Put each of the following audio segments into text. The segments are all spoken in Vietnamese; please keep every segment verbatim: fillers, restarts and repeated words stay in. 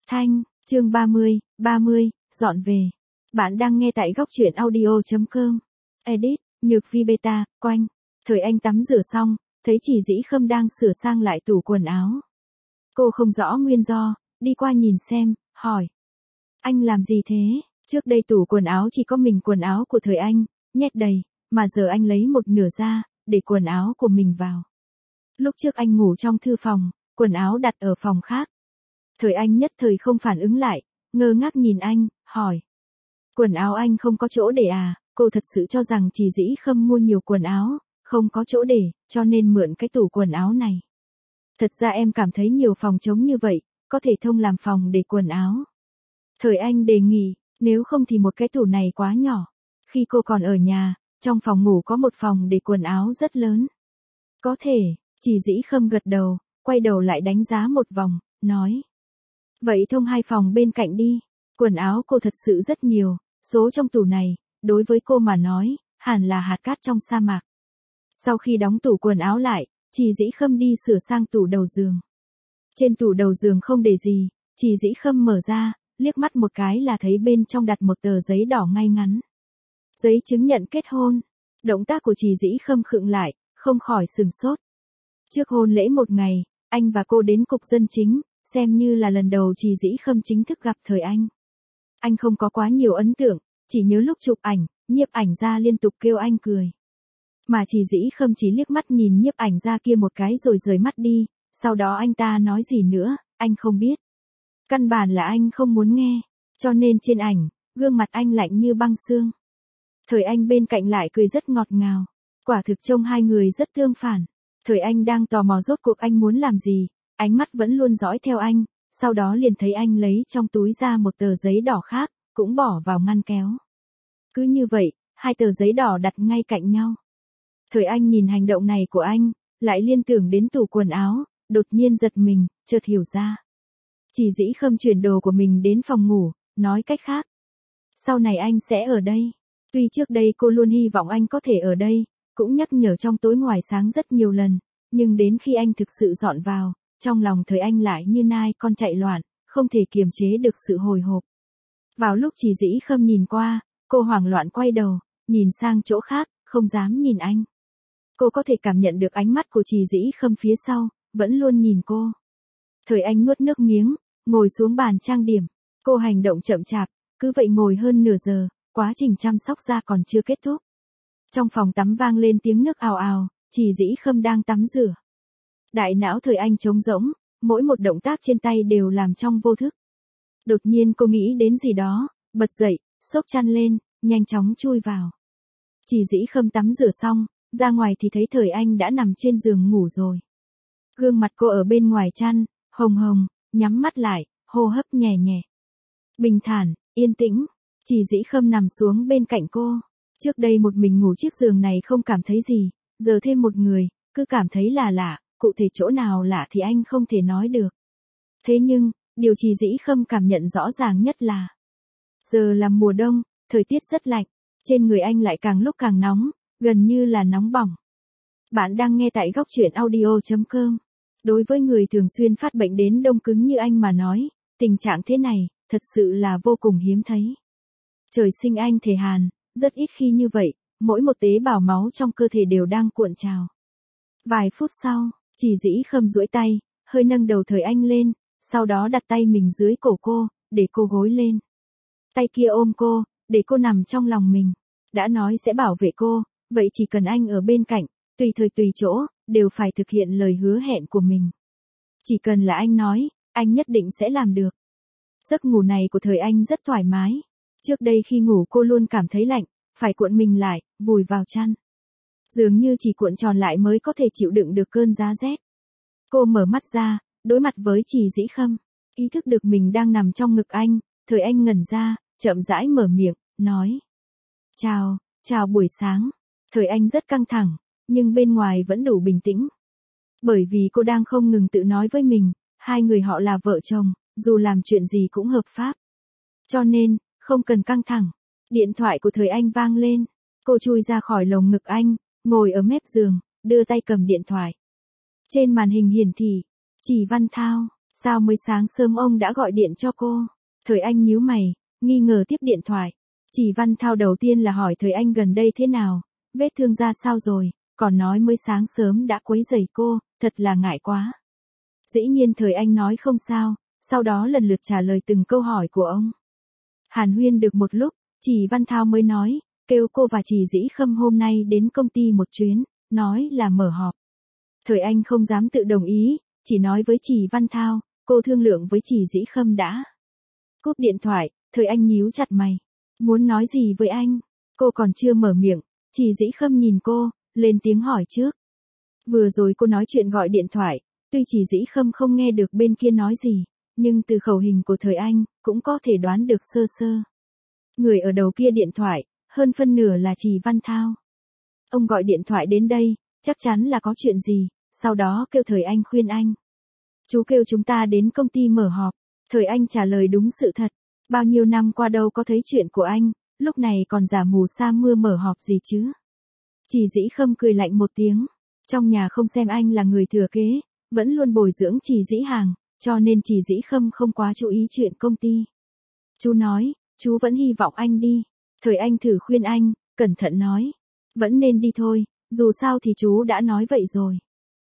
Thanh, chương ba mươi, ba mươi, dọn về. Bạn đang nghe tại góc truyện audio chấm com. Edit, Nhược Vi Beta, Quanh. Thời Anh tắm rửa xong, thấy Chỉ Dĩ Khâm đang sửa sang lại tủ quần áo. Cô không rõ nguyên do, đi qua nhìn xem, hỏi. Anh làm gì thế? Trước đây tủ quần áo chỉ có mình quần áo của Thời Anh, nhét đầy, mà giờ anh lấy một nửa ra, để quần áo của mình vào. Lúc trước anh ngủ trong thư phòng, quần áo đặt ở phòng khác. Thời Anh nhất thời không phản ứng lại, ngơ ngác nhìn anh, hỏi. Quần áo anh không có chỗ để à? Cô thật sự cho rằng Chỉ Dĩ Khâm mua nhiều quần áo, không có chỗ để, cho nên mượn cái tủ quần áo này. Thật ra em cảm thấy nhiều phòng trống như vậy, có thể thông làm phòng để quần áo. Thời Anh đề nghị, nếu không thì một cái tủ này quá nhỏ. Khi cô còn ở nhà, trong phòng ngủ có một phòng để quần áo rất lớn. Có thể, Chỉ Dĩ Khâm gật đầu, quay đầu lại đánh giá một vòng, nói. Vậy thông hai phòng bên cạnh đi, quần áo cô thật sự rất nhiều, số trong tủ này, đối với cô mà nói, hẳn là hạt cát trong sa mạc. Sau khi đóng tủ quần áo lại, Chỉ Dĩ Khâm đi sửa sang tủ đầu giường. Trên tủ đầu giường không để gì, Chỉ Dĩ Khâm mở ra, liếc mắt một cái là thấy bên trong đặt một tờ giấy đỏ ngay ngắn. Giấy chứng nhận kết hôn. Động tác của Chỉ Dĩ Khâm khựng lại, không khỏi sừng sốt. Trước hôn lễ một ngày, anh và cô đến cục dân chính, xem như là lần đầu Chỉ Dĩ Khâm chính thức gặp Thời Anh. Anh không có quá nhiều ấn tượng, chỉ nhớ lúc chụp ảnh, nhiếp ảnh gia liên tục kêu anh cười. Mà Chỉ Dĩ Khâm chỉ liếc mắt nhìn nhiếp ảnh gia kia một cái rồi rời mắt đi, sau đó anh ta nói gì nữa, anh không biết. Căn bản là anh không muốn nghe, cho nên trên ảnh, gương mặt anh lạnh như băng xương. Thời Anh bên cạnh lại cười rất ngọt ngào, quả thực trông hai người rất tương phản. Thời Anh đang tò mò rốt cuộc anh muốn làm gì, ánh mắt vẫn luôn dõi theo anh, sau đó liền thấy anh lấy trong túi ra một tờ giấy đỏ khác, cũng bỏ vào ngăn kéo. Cứ như vậy, hai tờ giấy đỏ đặt ngay cạnh nhau. Thời Anh nhìn hành động này của anh, lại liên tưởng đến tủ quần áo, đột nhiên giật mình, chợt hiểu ra. Chỉ Dĩ Khâm chuyển đồ của mình đến phòng ngủ, nói cách khác. Sau này anh sẽ ở đây. Tuy trước đây cô luôn hy vọng anh có thể ở đây, cũng nhắc nhở trong tối ngoài sáng rất nhiều lần, nhưng đến khi anh thực sự dọn vào, trong lòng Thời Anh lại như nai con chạy loạn, không thể kiềm chế được sự hồi hộp. Vào lúc Chỉ Dĩ Khâm nhìn qua, cô hoảng loạn quay đầu, nhìn sang chỗ khác, không dám nhìn anh. Cô có thể cảm nhận được ánh mắt của Chỉ Dĩ Khâm phía sau, vẫn luôn nhìn cô. Thời Anh nuốt nước miếng, ngồi xuống bàn trang điểm. Cô hành động chậm chạp, cứ vậy ngồi hơn nửa giờ, quá trình chăm sóc da còn chưa kết thúc. Trong phòng tắm vang lên tiếng nước ào ào, Chỉ Dĩ Khâm đang tắm rửa. Đại não Thời Anh trống rỗng, mỗi một động tác trên tay đều làm trong vô thức. Đột nhiên cô nghĩ đến gì đó, bật dậy, xốc chăn lên, nhanh chóng chui vào. Chỉ Dĩ Khâm tắm rửa xong, ra ngoài thì thấy Thời Anh đã nằm trên giường ngủ rồi. Gương mặt cô ở bên ngoài chăn, hồng hồng, nhắm mắt lại, hô hấp nhẹ nhẹ. Bình thản, yên tĩnh, Chỉ Dĩ Khâm nằm xuống bên cạnh cô. Trước đây một mình ngủ chiếc giường này không cảm thấy gì, giờ thêm một người, cứ cảm thấy là lạ, cụ thể chỗ nào lạ thì anh không thể nói được. Thế nhưng, điều Chỉ Dĩ Khâm cảm nhận rõ ràng nhất là, giờ là mùa đông, thời tiết rất lạnh, trên người anh lại càng lúc càng nóng, gần như là nóng bỏng. Bạn đang nghe tại góc truyện audio chấm com. Đối với người thường xuyên phát bệnh đến đông cứng như anh mà nói, tình trạng thế này, thật sự là vô cùng hiếm thấy. Trời sinh anh thể hàn, rất ít khi như vậy, mỗi một tế bào máu trong cơ thể đều đang cuộn trào. Vài phút sau, Chỉ Dĩ Khâm duỗi tay, hơi nâng đầu Thời Anh lên, sau đó đặt tay mình dưới cổ cô, để cô gối lên. Tay kia ôm cô, để cô nằm trong lòng mình. Đã nói sẽ bảo vệ cô, vậy chỉ cần anh ở bên cạnh, tùy thời tùy chỗ, đều phải thực hiện lời hứa hẹn của mình. Chỉ cần là anh nói, anh nhất định sẽ làm được. Giấc ngủ này của Thời Anh rất thoải mái. Trước đây khi ngủ cô luôn cảm thấy lạnh, phải cuộn mình lại, vùi vào chăn. Dường như chỉ cuộn tròn lại mới có thể chịu đựng được cơn giá rét. Cô mở mắt ra, đối mặt với Chỉ Dĩ Khâm, ý thức được mình đang nằm trong ngực anh, Thời Anh ngẩn ra, chậm rãi mở miệng, nói. Chào, chào buổi sáng. Thời Anh rất căng thẳng, nhưng bên ngoài vẫn đủ bình tĩnh. Bởi vì cô đang không ngừng tự nói với mình, hai người họ là vợ chồng, dù làm chuyện gì cũng hợp pháp. Cho nên, không cần căng thẳng. Điện thoại của Thời Anh vang lên. Cô chui ra khỏi lồng ngực anh, ngồi ở mép giường, đưa tay cầm điện thoại. Trên màn hình hiển thị, Chỉ Văn Thao, Sao mới sáng sớm ông đã gọi điện cho cô? Thời Anh nhíu mày, nghi ngờ tiếp điện thoại. Chỉ Văn Thao đầu tiên là hỏi Thời Anh gần đây thế nào, vết thương ra sao rồi, còn nói mới sáng sớm đã quấy rầy cô, thật là ngại quá. Dĩ nhiên Thời Anh nói không sao, sau đó lần lượt trả lời từng câu hỏi của ông. Hàn huyên được một lúc, Chỉ Văn Thao mới nói, kêu cô và Chỉ Dĩ Khâm hôm nay đến công ty một chuyến, nói là mở họp. Thời Anh không dám tự đồng ý, chỉ nói với Chỉ Văn Thao, cô thương lượng với Chỉ Dĩ Khâm đã. Cúp điện thoại, Thời Anh nhíu chặt mày. Muốn nói gì với anh? Cô còn chưa mở miệng, Chỉ Dĩ Khâm nhìn cô, lên tiếng hỏi trước. Vừa rồi cô nói chuyện gọi điện thoại, tuy Chỉ Dĩ Khâm không nghe được bên kia nói gì, nhưng từ khẩu hình của Thời Anh, cũng có thể đoán được sơ sơ. Người ở đầu kia điện thoại, hơn phân nửa là Chỉ Văn Thao. Ông gọi điện thoại đến đây, chắc chắn là có chuyện gì, sau đó kêu Thời Anh khuyên anh. Chú kêu chúng ta đến công ty mở họp. Thời Anh trả lời đúng sự thật. Bao nhiêu năm qua đâu có thấy chuyện của anh, lúc này còn giả mù sa mưa mở họp gì chứ. Chỉ Dĩ Khâm cười lạnh một tiếng. Trong nhà không xem anh là người thừa kế, vẫn luôn bồi dưỡng Chỉ Dĩ Hàng, cho nên Chỉ Dĩ Khâm không quá chú ý chuyện công ty. Chú nói, chú vẫn hy vọng anh đi. Thời Anh thử khuyên anh, cẩn thận nói. Vẫn nên đi thôi, dù sao thì chú đã nói vậy rồi.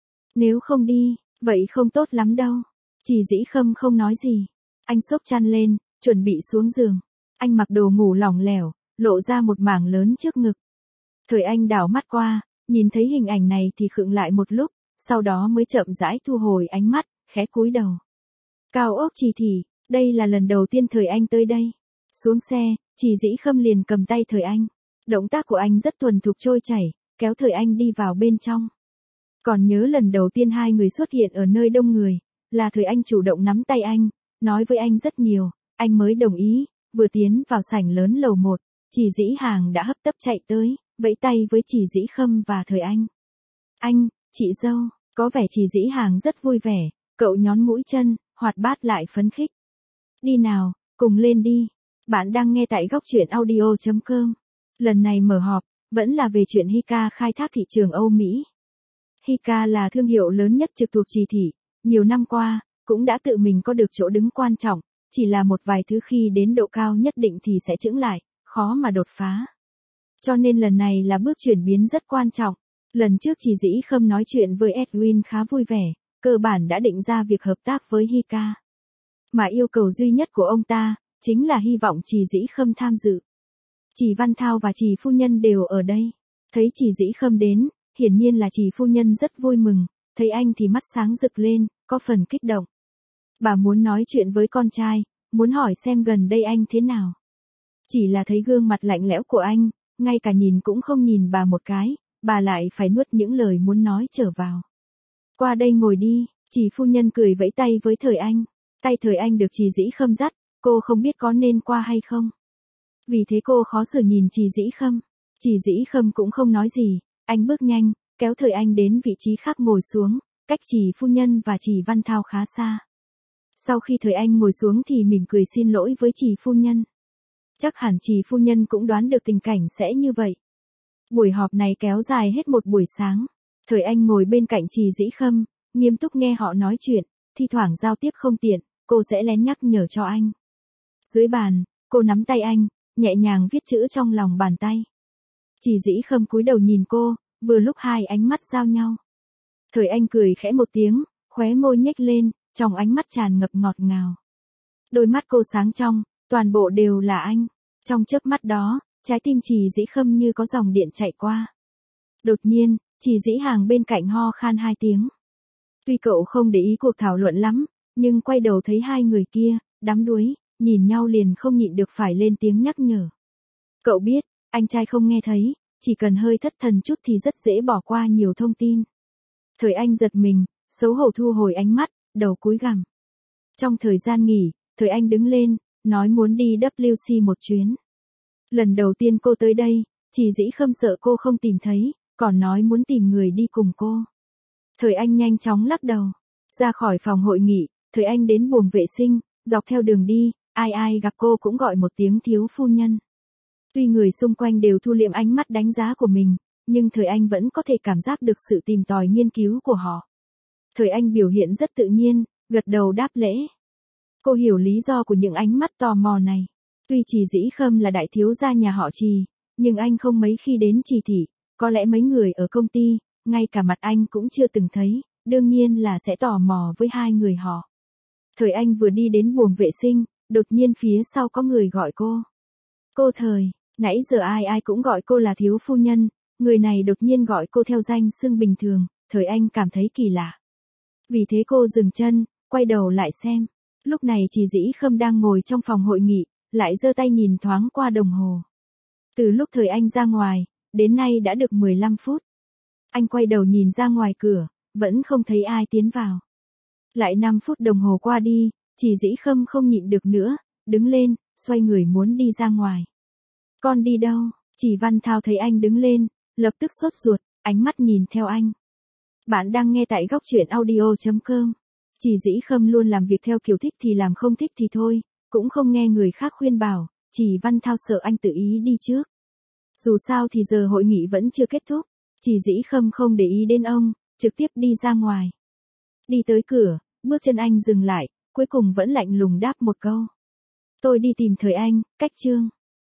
Nếu không đi, vậy không tốt lắm đâu. Chỉ Dĩ Khâm không nói gì. Anh xốc chăn lên, chuẩn bị xuống giường. Anh mặc đồ ngủ lỏng lẻo, lộ ra một mảng lớn trước ngực. Thời Anh đảo mắt qua, nhìn thấy hình ảnh này thì khựng lại một lúc, sau đó mới chậm rãi thu hồi ánh mắt, khẽ cúi đầu. Cao ốc Chỉ Thị, đây là lần đầu tiên Thời Anh tới đây. Xuống xe, Chỉ Dĩ Khâm liền cầm tay Thời Anh. Động tác của anh rất thuần thục trôi chảy, kéo Thời Anh đi vào bên trong. Còn nhớ lần đầu tiên hai người xuất hiện ở nơi đông người, là Thời Anh chủ động nắm tay anh, nói với anh rất nhiều, anh mới đồng ý. Vừa tiến vào sảnh lớn lầu một, Chỉ Dĩ Hàng đã hấp tấp chạy tới, vẫy tay với Chỉ Dĩ Khâm và Thời Anh. Anh, chị dâu, có vẻ Chỉ Dĩ Hàng rất vui vẻ, cậu nhón mũi chân, hoạt bát lại phấn khích. Đi nào, cùng lên đi. Bạn đang nghe tại góc truyện audio chấm com. Lần này mở họp, vẫn là về chuyện Hika khai thác thị trường Âu Mỹ. Hika là thương hiệu lớn nhất trực thuộc Chỉ Thị, nhiều năm qua, cũng đã tự mình có được chỗ đứng quan trọng, chỉ là một vài thứ khi đến độ cao nhất định thì sẽ chững lại, khó mà đột phá. Cho nên lần này là bước chuyển biến rất quan trọng. Lần trước Chỉ Dĩ Khâm nói chuyện với Edwin khá vui vẻ, cơ bản đã định ra việc hợp tác với Hika. Mà yêu cầu duy nhất của ông ta, chính là hy vọng Chỉ Dĩ Khâm tham dự. Chỉ Văn Thao và Chỉ phu nhân đều ở đây. Thấy Chỉ Dĩ Khâm đến, hiển nhiên là Chỉ phu nhân rất vui mừng, thấy anh thì mắt sáng rực lên, có phần kích động. Bà muốn nói chuyện với con trai, muốn hỏi xem gần đây anh thế nào. Chỉ là thấy gương mặt lạnh lẽo của anh, ngay cả nhìn cũng không nhìn bà một cái, bà lại phải nuốt những lời muốn nói trở vào. Qua đây ngồi đi, Chỉ phu nhân cười vẫy tay với Thời Anh. Tay Thời Anh được Chỉ Dĩ Khâm dắt, cô không biết có nên qua hay không. Vì thế cô khó xử nhìn Chỉ Dĩ Khâm. Chỉ Dĩ Khâm cũng không nói gì, anh bước nhanh, kéo Thời Anh đến vị trí khác ngồi xuống, cách Chỉ phu nhân và Chỉ Văn Thao khá xa. Sau khi Thời Anh ngồi xuống thì mỉm cười xin lỗi với Chỉ phu nhân. Chắc hẳn Chỉ phu nhân cũng đoán được tình cảnh sẽ như vậy. Buổi họp này kéo dài hết một buổi sáng. Thời Anh ngồi bên cạnh Chỉ Dĩ Khâm, nghiêm túc nghe họ nói chuyện, thi thoảng giao tiếp không tiện, cô sẽ lén nhắc nhở cho anh. Dưới bàn, cô nắm tay anh, nhẹ nhàng viết chữ trong lòng bàn tay. Chỉ Dĩ Khâm cúi đầu nhìn cô, vừa lúc hai ánh mắt giao nhau. Thời Anh cười khẽ một tiếng, khóe môi nhếch lên, trong ánh mắt tràn ngập ngọt ngào. Đôi mắt cô sáng trong, toàn bộ đều là anh. Trong chớp mắt đó, trái tim Chỉ Dĩ Khâm như có dòng điện chạy qua. Đột nhiên, Chỉ Dĩ Hàng bên cạnh ho khan hai tiếng. Tuy cậu không để ý cuộc thảo luận lắm, nhưng quay đầu thấy hai người kia, đắm đuối, nhìn nhau liền không nhịn được phải lên tiếng nhắc nhở. Cậu biết, anh trai không nghe thấy, chỉ cần hơi thất thần chút thì rất dễ bỏ qua nhiều thông tin. Thời Anh giật mình, xấu hổ thu hồi ánh mắt, đầu cúi gằm. Trong thời gian nghỉ, Thời Anh đứng lên, nói muốn đi W C một chuyến. Lần đầu tiên cô tới đây, Chỉ Dĩ Khâm sợ cô không tìm thấy, còn nói muốn tìm người đi cùng cô. Thời Anh nhanh chóng lắc đầu. Ra khỏi phòng hội nghị, Thời Anh đến buồng vệ sinh, dọc theo đường đi, ai ai gặp cô cũng gọi một tiếng thiếu phu nhân. Tuy người xung quanh đều thu liệm ánh mắt đánh giá của mình, nhưng Thời Anh vẫn có thể cảm giác được sự tìm tòi nghiên cứu của họ. Thời Anh biểu hiện rất tự nhiên, gật đầu đáp lễ. Cô hiểu lý do của những ánh mắt tò mò này. Tuy Trì Dĩ Khâm là đại thiếu gia nhà họ Trì, nhưng anh không mấy khi đến Trì thị, có lẽ mấy người ở công ty, ngay cả mặt anh cũng chưa từng thấy, đương nhiên là sẽ tò mò với hai người họ. Thời Anh vừa đi đến buồng vệ sinh, đột nhiên phía sau có người gọi cô. Cô Thời, nãy giờ ai ai cũng gọi cô là thiếu phu nhân, người này đột nhiên gọi cô theo danh xưng bình thường, Thời Anh cảm thấy kỳ lạ. Vì thế cô dừng chân, quay đầu lại xem. Lúc này Trì Dĩ Khâm đang ngồi trong phòng hội nghị, lại giơ tay nhìn thoáng qua đồng hồ. Từ lúc Thời Anh ra ngoài, đến nay đã được mười lăm phút. Anh quay đầu nhìn ra ngoài cửa, vẫn không thấy ai tiến vào. Lại năm phút đồng hồ qua đi, Trì Dĩ Khâm không nhịn được nữa, đứng lên, xoay người muốn đi ra ngoài. Con đi đâu? Trì Văn Thao thấy anh đứng lên, lập tức sốt ruột, ánh mắt nhìn theo anh. Bạn đang nghe tại góc truyện audio chấm com. Trì Dĩ Khâm luôn làm việc theo kiểu thích thì làm, không thích thì thôi, cũng không nghe người khác khuyên bảo. Trì Văn Thao sợ anh tự ý đi trước. Dù sao thì giờ hội nghị vẫn chưa kết thúc, Trì Dĩ Khâm không để ý đến ông, trực tiếp đi ra ngoài. Đi tới cửa, bước chân anh dừng lại, cuối cùng vẫn lạnh lùng đáp một câu. Tôi đi tìm Thời Anh, cách Trương.